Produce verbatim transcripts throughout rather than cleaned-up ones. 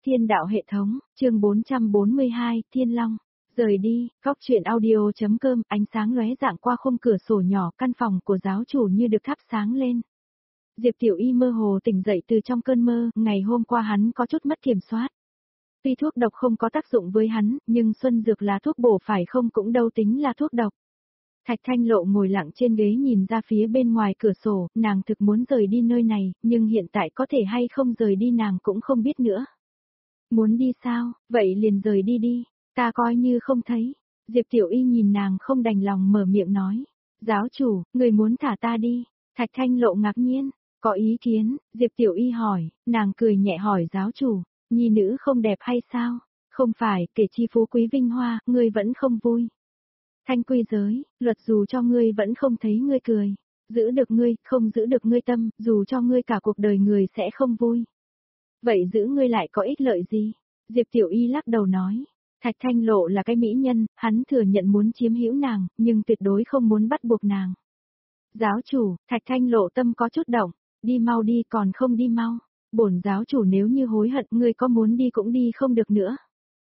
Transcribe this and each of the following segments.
Thiên đạo hệ thống, chương bốn trăm bốn mươi hai, Thiên Long. Rời đi, góc truyện audio.com, ánh sáng lóe rạng qua khung cửa sổ nhỏ, căn phòng của giáo chủ như được thắp sáng lên. Diệp Tiểu Y mơ hồ tỉnh dậy từ trong cơn mơ, ngày hôm qua hắn có chút mất kiểm soát. Tuy thuốc độc không có tác dụng với hắn, nhưng xuân dược là thuốc bổ phải không cũng đâu tính là thuốc độc. Thạch Thanh Lộ ngồi lặng trên ghế nhìn ra phía bên ngoài cửa sổ, nàng thực muốn rời đi nơi này, nhưng hiện tại có thể hay không rời đi nàng cũng không biết nữa. Muốn đi sao, vậy liền rời đi đi, ta coi như không thấy. Diệp Tiểu Y nhìn nàng không đành lòng mở miệng nói. Giáo chủ, người muốn thả ta đi. Thạch Thanh Lộ ngạc nhiên, có ý kiến, Diệp Tiểu Y hỏi, nàng cười nhẹ hỏi giáo chủ, nhi nữ không đẹp hay sao? Không phải, kể chi phú quý vinh hoa, ngươi vẫn không vui. Thanh quy giới, luật dù cho ngươi vẫn không thấy ngươi cười. Giữ được ngươi, không giữ được ngươi tâm, dù cho ngươi cả cuộc đời người sẽ không vui. Vậy giữ ngươi lại có ích lợi gì? Diệp Tiểu Y lắc đầu nói. Thạch Thanh Lộ là cái mỹ nhân, hắn thừa nhận muốn chiếm hữu nàng, nhưng tuyệt đối không muốn bắt buộc nàng. Giáo chủ, Thạch Thanh Lộ tâm có chút động, đi mau đi còn không đi mau. Bổn giáo chủ nếu như hối hận ngươi có muốn đi cũng đi không được nữa.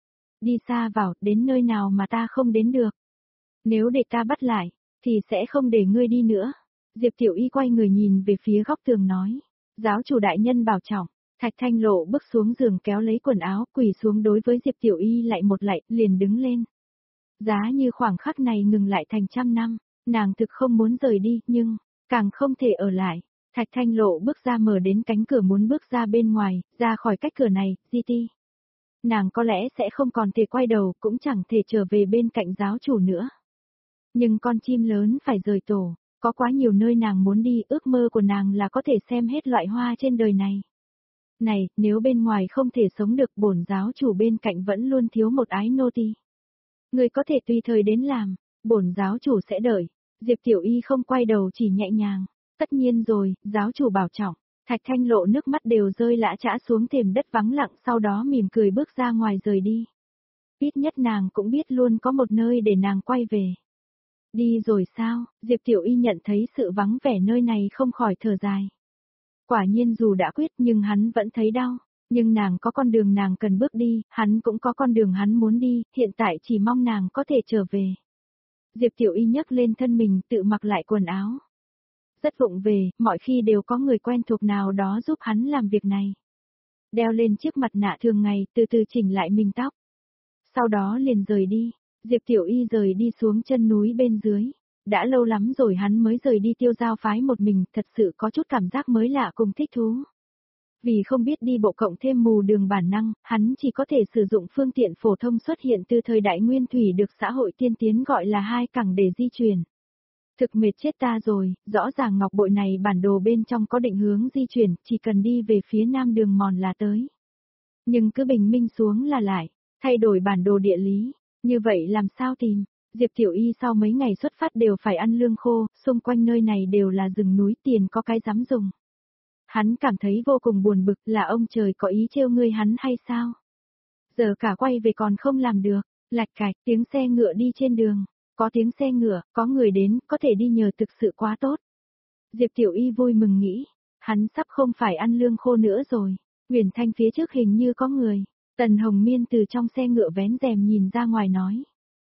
Đi xa vào, đến nơi nào mà ta không đến được. Nếu để ta bắt lại, thì sẽ không để ngươi đi nữa. Diệp Tiểu Y quay người nhìn về phía góc tường nói. Giáo chủ đại nhân bảo trọng. Thạch Thanh Lộ bước xuống giường kéo lấy quần áo, quỳ xuống đối với Diệp Tiểu Y lại một lạy, liền đứng lên. Giá như khoảng khắc này ngừng lại thành trăm năm, nàng thực không muốn rời đi, nhưng, càng không thể ở lại. Thạch Thanh Lộ bước ra mở đến cánh cửa muốn bước ra bên ngoài, ra khỏi cách cửa này, gi ti. Nàng có lẽ sẽ không còn thể quay đầu, cũng chẳng thể trở về bên cạnh giáo chủ nữa. Nhưng con chim lớn phải rời tổ, có quá nhiều nơi nàng muốn đi, ước mơ của nàng là có thể xem hết loại hoa trên đời này. Này, nếu bên ngoài không thể sống được, bổn giáo chủ bên cạnh vẫn luôn thiếu một ái nô tỳ. Người có thể tùy thời đến làm, bổn giáo chủ sẽ đợi. Diệp Tiểu Y không quay đầu chỉ nhẹ nhàng. Tất nhiên rồi, giáo chủ bảo trọng. Thạch Thanh Lộ nước mắt đều rơi lã chã xuống thềm đất vắng lặng, sau đó mỉm cười bước ra ngoài rời đi. Ít nhất nàng cũng biết luôn có một nơi để nàng quay về. Đi rồi sao? Diệp Tiểu Y nhận thấy sự vắng vẻ nơi này không khỏi thở dài. Quả nhiên dù đã quyết nhưng hắn vẫn thấy đau, nhưng nàng có con đường nàng cần bước đi, hắn cũng có con đường hắn muốn đi, hiện tại chỉ mong nàng có thể trở về. Diệp Tiểu Y nhấc lên thân mình tự mặc lại quần áo. Rất vụng về, mọi khi đều có người quen thuộc nào đó giúp hắn làm việc này. Đeo lên chiếc mặt nạ thường ngày, từ từ chỉnh lại mình tóc. Sau đó liền rời đi, Diệp Tiểu Y rời đi xuống chân núi bên dưới. Đã lâu lắm rồi hắn mới rời đi Tiêu Giao phái một mình, thật sự có chút cảm giác mới lạ cùng thích thú. Vì không biết đi bộ cộng thêm mù đường bản năng, hắn chỉ có thể sử dụng phương tiện phổ thông xuất hiện từ thời đại nguyên thủy được xã hội tiên tiến gọi là hai cẳng để di chuyển. Thực mệt chết ta rồi, rõ ràng ngọc bội này bản đồ bên trong có định hướng di chuyển, chỉ cần đi về phía nam đường mòn là tới. Nhưng cứ bình minh xuống là lại, thay đổi bản đồ địa lý, như vậy làm sao tìm? Diệp Tiểu Y sau mấy ngày xuất phát đều phải ăn lương khô, xung quanh nơi này đều là rừng núi, tiền có cái dám dùng. Hắn cảm thấy vô cùng buồn bực, là ông trời có ý trêu ngươi hắn hay sao? Giờ cả quay về còn không làm được, lạch cạch tiếng xe ngựa đi trên đường, có tiếng xe ngựa, có người đến, có thể đi nhờ thực sự quá tốt. Diệp Tiểu Y vui mừng nghĩ, hắn sắp không phải ăn lương khô nữa rồi, Huyền Thanh phía trước hình như có người, Tần Hồng Miên từ trong xe ngựa vén rèm nhìn ra ngoài nói.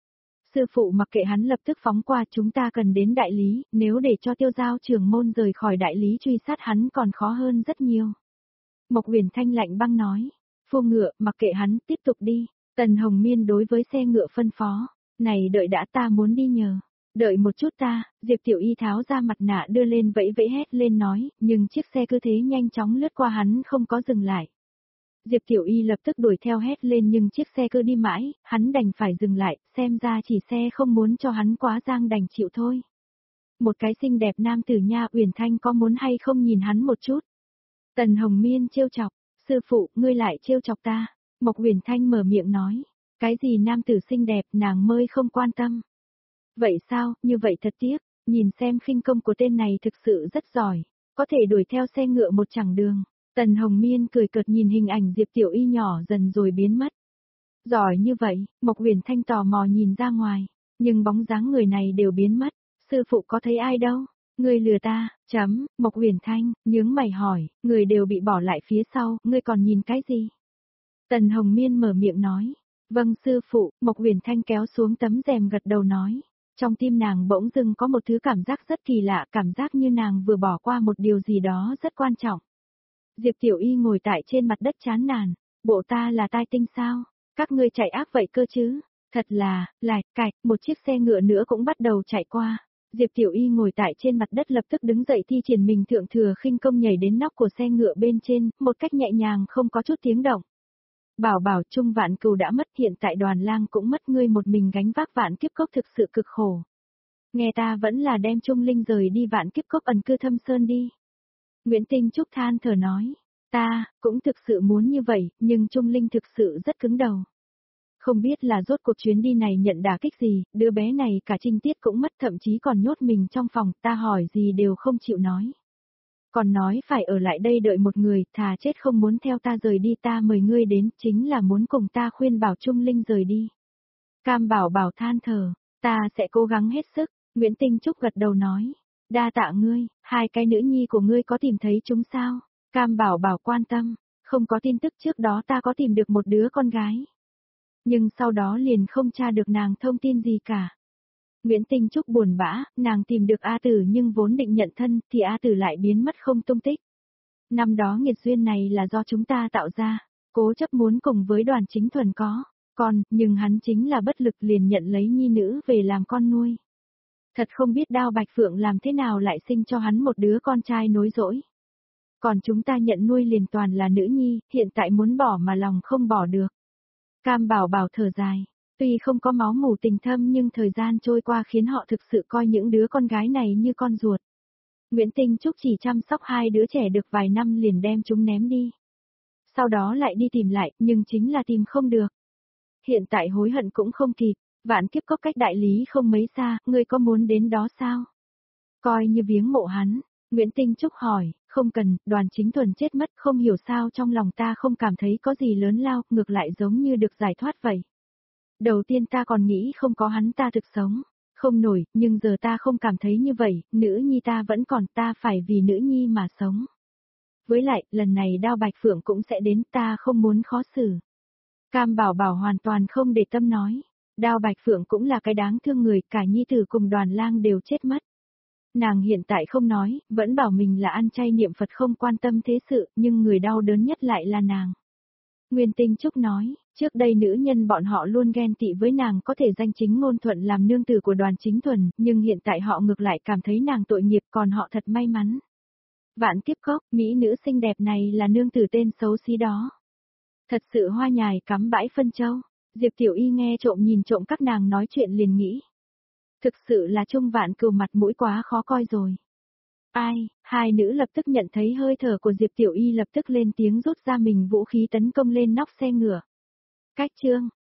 Sư phụ mặc kệ hắn lập tức phóng qua, chúng ta cần đến đại lý, nếu để cho Tiêu Giao trưởng môn rời khỏi đại lý truy sát hắn còn khó hơn rất nhiều. Mộc Huyền Thanh lạnh băng nói, phu ngựa, mặc kệ hắn, tiếp tục đi. Tần Hồng Miên đối với xe ngựa phân phó, này đợi đã, ta muốn đi nhờ. Đợi một chút ta, Diệp Tiểu Y tháo ra mặt nạ đưa lên vẫy vẫy hét lên nói, nhưng chiếc xe cứ thế nhanh chóng lướt qua hắn không có dừng lại. Diệp Tiểu Y lập tức đuổi theo hét lên nhưng chiếc xe cứ đi mãi, hắn đành phải dừng lại, xem ra chỉ xe không muốn cho hắn quá giang đành chịu thôi. Một cái xinh đẹp nam tử nha, Uyển Thanh có muốn hay không nhìn hắn một chút? Tần Hồng Miên trêu chọc, sư phụ, ngươi lại trêu chọc ta. Mộc Uyển Thanh mở miệng nói, cái gì nam tử xinh đẹp nàng mới không quan tâm. Vậy sao, như vậy thật tiếc, nhìn xem khinh công của tên này thực sự rất giỏi, có thể đuổi theo xe ngựa một chặng đường. Tần Hồng Miên cười cợt nhìn hình ảnh Diệp Tiểu Y nhỏ dần rồi biến mất. Giỏi như vậy, Mộc Huyền Thanh tò mò nhìn ra ngoài, nhưng bóng dáng người này đều biến mất, sư phụ có thấy ai đâu, ngươi lừa ta, chấm, Mộc Huyền Thanh, nhướng mày hỏi, người đều bị bỏ lại phía sau, ngươi còn nhìn cái gì? Tần Hồng Miên mở miệng nói. Vâng sư phụ, Mộc Huyền Thanh kéo xuống tấm rèm gật đầu nói. Trong tim nàng bỗng dưng có một thứ cảm giác rất kỳ lạ, cảm giác như nàng vừa bỏ qua một điều gì đó rất quan trọng. Diệp Tiểu Y ngồi tại trên mặt đất chán nản. Bộ ta là tai tinh sao? Các ngươi chạy ác vậy cơ chứ? Thật là, lại, cạch, một chiếc xe ngựa nữa cũng bắt đầu chạy qua. Diệp Tiểu Y ngồi tại trên mặt đất lập tức đứng dậy thi triển mình thượng thừa khinh công nhảy đến nóc của xe ngựa bên trên, một cách nhẹ nhàng không có chút tiếng động. Bảo bảo Trung Vạn Cừu đã mất, hiện tại Đoàn Lang cũng mất, ngươi một mình gánh vác vạn kiếp cốc thực sự cực khổ. Nghe ta vẫn là đem Trung Linh rời đi vạn kiếp cốc ẩn cư thâm sơn đi. Nguyễn Tinh Trúc than thở nói, ta, cũng thực sự muốn như vậy, nhưng Trung Linh thực sự rất cứng đầu. Không biết là rốt cuộc chuyến đi này nhận đả kích gì, đứa bé này cả trinh tiết cũng mất, thậm chí còn nhốt mình trong phòng, ta hỏi gì đều không chịu nói. Còn nói phải ở lại đây đợi một người, thà chết không muốn theo ta rời đi, ta mời ngươi đến, chính là muốn cùng ta khuyên bảo Trung Linh rời đi. Cam Bảo Bảo than thở, ta sẽ cố gắng hết sức, Nguyễn Tinh Trúc gật đầu nói. Đa tạ ngươi, hai cái nữ nhi của ngươi có tìm thấy chúng sao? Cam Bảo Bảo quan tâm, không có tin tức, trước đó ta có tìm được một đứa con gái. Nhưng sau đó liền không tra được nàng thông tin gì cả. Nguyễn Tinh Trúc buồn bã, nàng tìm được A Tử nhưng vốn định nhận thân thì A Tử lại biến mất không tung tích. Năm đó nghiệt duyên này là do chúng ta tạo ra, cố chấp muốn cùng với Đoàn Chính Thuần có con, nhưng hắn chính là bất lực liền nhận lấy nhi nữ về làm con nuôi. Thật không biết Đao Bạch Phượng làm thế nào lại sinh cho hắn một đứa con trai nối dõi. Còn chúng ta nhận nuôi liền toàn là nữ nhi, hiện tại muốn bỏ mà lòng không bỏ được. Cam Bảo Bảo thở dài, tuy không có máu mủ tình thâm nhưng thời gian trôi qua khiến họ thực sự coi những đứa con gái này như con ruột. Nguyễn Tinh Trúc chỉ chăm sóc hai đứa trẻ được vài năm liền đem chúng ném đi. Sau đó lại đi tìm lại, nhưng chính là tìm không được. Hiện tại hối hận cũng không kịp, vạn kiếp cốc cách đại lý không mấy xa, ngươi có muốn đến đó sao? Coi như viếng mộ hắn, Nguyễn Tinh Trúc hỏi, không cần, Đoàn Chính Thuần chết mất, không hiểu sao trong lòng ta không cảm thấy có gì lớn lao, ngược lại giống như được giải thoát vậy. Đầu tiên ta còn nghĩ không có hắn ta thực sống, không nổi, nhưng giờ ta không cảm thấy như vậy, nữ nhi ta vẫn còn, ta phải vì nữ nhi mà sống. Với lại, lần này Đao Bạch Phượng cũng sẽ đến, ta không muốn khó xử. Cam Bảo Bảo hoàn toàn không để tâm nói, Đao Bạch Phượng cũng là cái đáng thương người, cả nhi tử cùng Đoàn Lang đều chết mất. Nàng hiện tại không nói, vẫn bảo mình là ăn chay niệm Phật không quan tâm thế sự, nhưng người đau đớn nhất lại là nàng. Nguyên Tinh Trúc nói, trước đây nữ nhân bọn họ luôn ghen tị với nàng có thể danh chính ngôn thuận làm nương tử của Đoàn Chính Thuần, nhưng hiện tại họ ngược lại cảm thấy nàng tội nghiệp, còn họ thật may mắn. Vạn kiếp cốc, mỹ nữ xinh đẹp này là nương tử tên xấu xí đó. Thật sự hoa nhài cắm bãi phân châu. Diệp Tiểu Y nghe trộm nhìn trộm các nàng nói chuyện liền nghĩ. Thực sự là Trung Vạn Cừu mặt mũi quá khó coi rồi. Ai, hai nữ lập tức nhận thấy hơi thở của Diệp Tiểu Y lập tức lên tiếng rút ra mình vũ khí tấn công lên nóc xe ngựa. Cách chương.